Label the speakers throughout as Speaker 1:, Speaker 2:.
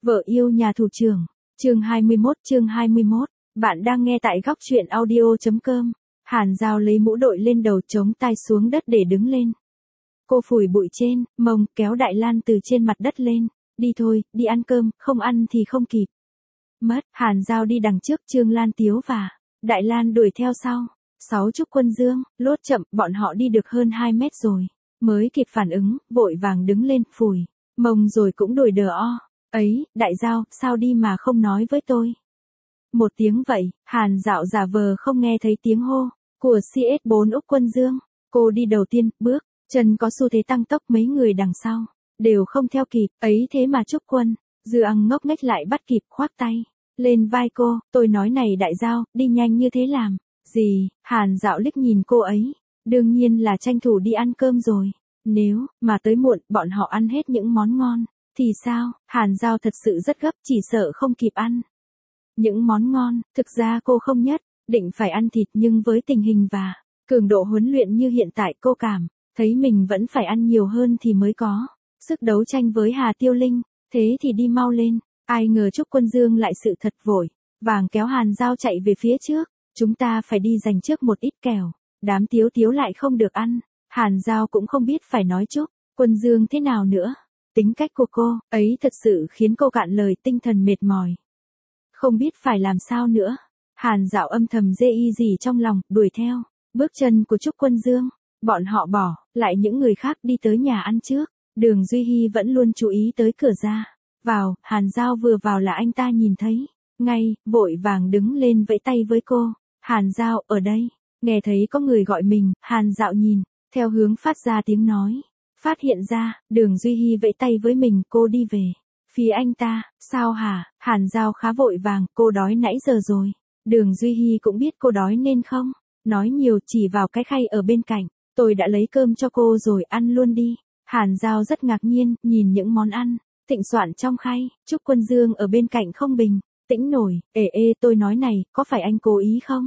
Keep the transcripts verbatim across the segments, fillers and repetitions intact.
Speaker 1: Vợ yêu nhà thủ trưởng, chương hai mươi mốt chương hai mươi mốt, bạn đang nghe tại góc truyện audio.com. Hàn Giao lấy mũ đội lên đầu chống tai xuống đất để đứng lên. Cô phủi bụi trên, mông, kéo Đại Lan từ trên mặt đất lên. Đi thôi, đi ăn cơm, không ăn thì không kịp. Mất, Hàn Giao đi đằng trước, Trương Lan Tiếu và Đại Lan đuổi theo sau. Sáu Trúc Quân Dương, lốt chậm, bọn họ đi được hơn hai mét rồi. Mới kịp phản ứng, vội vàng đứng lên, phủi mông rồi cũng đuổi đờ o. Ấy, Đại Giao, sao đi mà không nói với tôi? Một tiếng vậy, Hàn Dạo giả vờ không nghe thấy tiếng hô của xê ét bốn Úc Quân Dương. Cô đi đầu tiên, bước chân có xu thế tăng tốc, mấy người đằng sau đều không theo kịp. Ấy thế mà Trúc Quân Dương ngốc nghếch lại bắt kịp, khoác tay lên vai cô. Tôi nói này Đại Giao, đi nhanh như thế làm gì? Hàn Dạo liếc nhìn cô ấy. Đương nhiên là tranh thủ đi ăn cơm rồi. Nếu mà tới muộn, bọn họ ăn hết những món ngon thì sao? Hàn Giao thật sự rất gấp, chỉ sợ không kịp ăn những món ngon. Thực ra cô không nhất định phải ăn thịt, nhưng với tình hình và cường độ huấn luyện như hiện tại, cô cảm thấy mình vẫn phải ăn nhiều hơn thì mới có sức đấu tranh với Hà Tiêu Linh. Thế thì đi mau lên. Ai ngờ Trúc Quân Dương lại sự thật vội vàng kéo Hàn Giao chạy về phía trước. Chúng ta phải đi giành trước một ít kẻo đám Tiếu Tiếu lại không được ăn. Hàn Giao cũng không biết phải nói Trúc Quân Dương thế nào nữa. Tính cách của cô ấy thật sự khiến cô cạn lời, tinh thần mệt mỏi, không biết phải làm sao nữa. Hàn Dạo âm thầm dê y gì trong lòng, đuổi theo bước chân của Trúc Quân Dương. Bọn họ bỏ lại những người khác đi tới nhà ăn trước. Đường Duy Hy vẫn luôn chú ý tới cửa ra vào. Hàn Giao vừa vào là anh ta nhìn thấy ngay, vội vàng đứng lên vẫy tay với cô. Hàn Giao, ở đây. Nghe thấy có người gọi mình, Hàn Dạo nhìn theo hướng phát ra tiếng nói. Phát hiện ra, Đường Duy Hy vẫy tay với mình, cô đi về phía anh ta. Sao hả? Hàn Giao khá vội vàng, cô đói nãy giờ rồi. Đường Duy Hy cũng biết cô đói nên không nói nhiều, chỉ vào cái khay ở bên cạnh. Tôi đã lấy cơm cho cô rồi, ăn luôn đi. Hàn Giao rất ngạc nhiên, nhìn những món ăn thịnh soạn trong khay. Trúc Quân Dương ở bên cạnh không bình tĩnh nổi. Ê ê, tôi nói này, có phải anh cố ý không?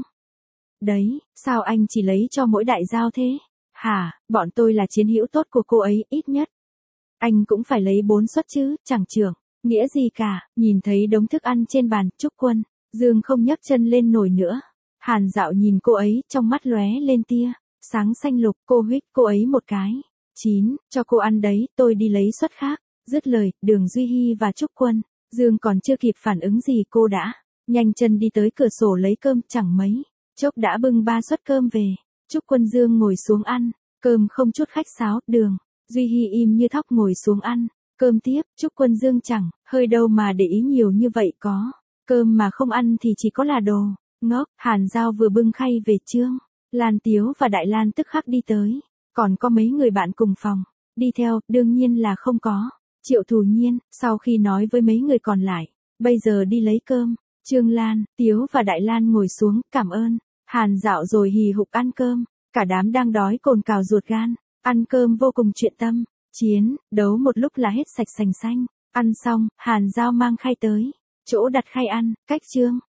Speaker 1: Đấy, sao anh chỉ lấy cho mỗi Đại Giao thế? Hả, bọn tôi là chiến hữu tốt của cô ấy, ít nhất anh cũng phải lấy bốn suất chứ, chẳng trưởng nghĩa gì cả. Nhìn thấy đống thức ăn trên bàn, Trúc Quân Dương không nhấc chân lên nổi nữa. Hàn Dạo nhìn cô ấy, trong mắt lóe lên tia sáng xanh lục. Cô huých cô ấy một cái. Chín, cho cô ăn đấy, tôi đi lấy suất khác. Dứt lời, Đường Duy Hy và Trúc Quân Dương còn chưa kịp phản ứng gì, cô đã nhanh chân đi tới cửa sổ lấy cơm. Chẳng mấy chốc đã bưng ba suất cơm về. Trúc Quân Dương ngồi xuống ăn cơm không chút khách sáo. Đường Duy Hy im như thóc ngồi xuống ăn cơm tiếp. Trúc Quân Dương chẳng hơi đâu mà để ý nhiều như vậy, có cơm mà không ăn thì chỉ có là đồ ngốc. Hàn Giao vừa bưng khay về, Trương Lan Tiếu và Đại Lan tức khắc đi tới. Còn có mấy người bạn cùng phòng đi theo, đương nhiên là không có Triệu Thù Nhiên. Sau khi nói với mấy người còn lại, bây giờ đi lấy cơm, Trương Lan Tiếu và Đại Lan ngồi xuống, cảm ơn Hàn Dạo rồi hì hục ăn cơm. Cả đám đang đói cồn cào ruột gan, ăn cơm vô cùng chuyện tâm. Chiến đấu một lúc là hết sạch sành xanh. Ăn xong, Hàn Giao mang khay tới chỗ đặt khay ăn, cách Trương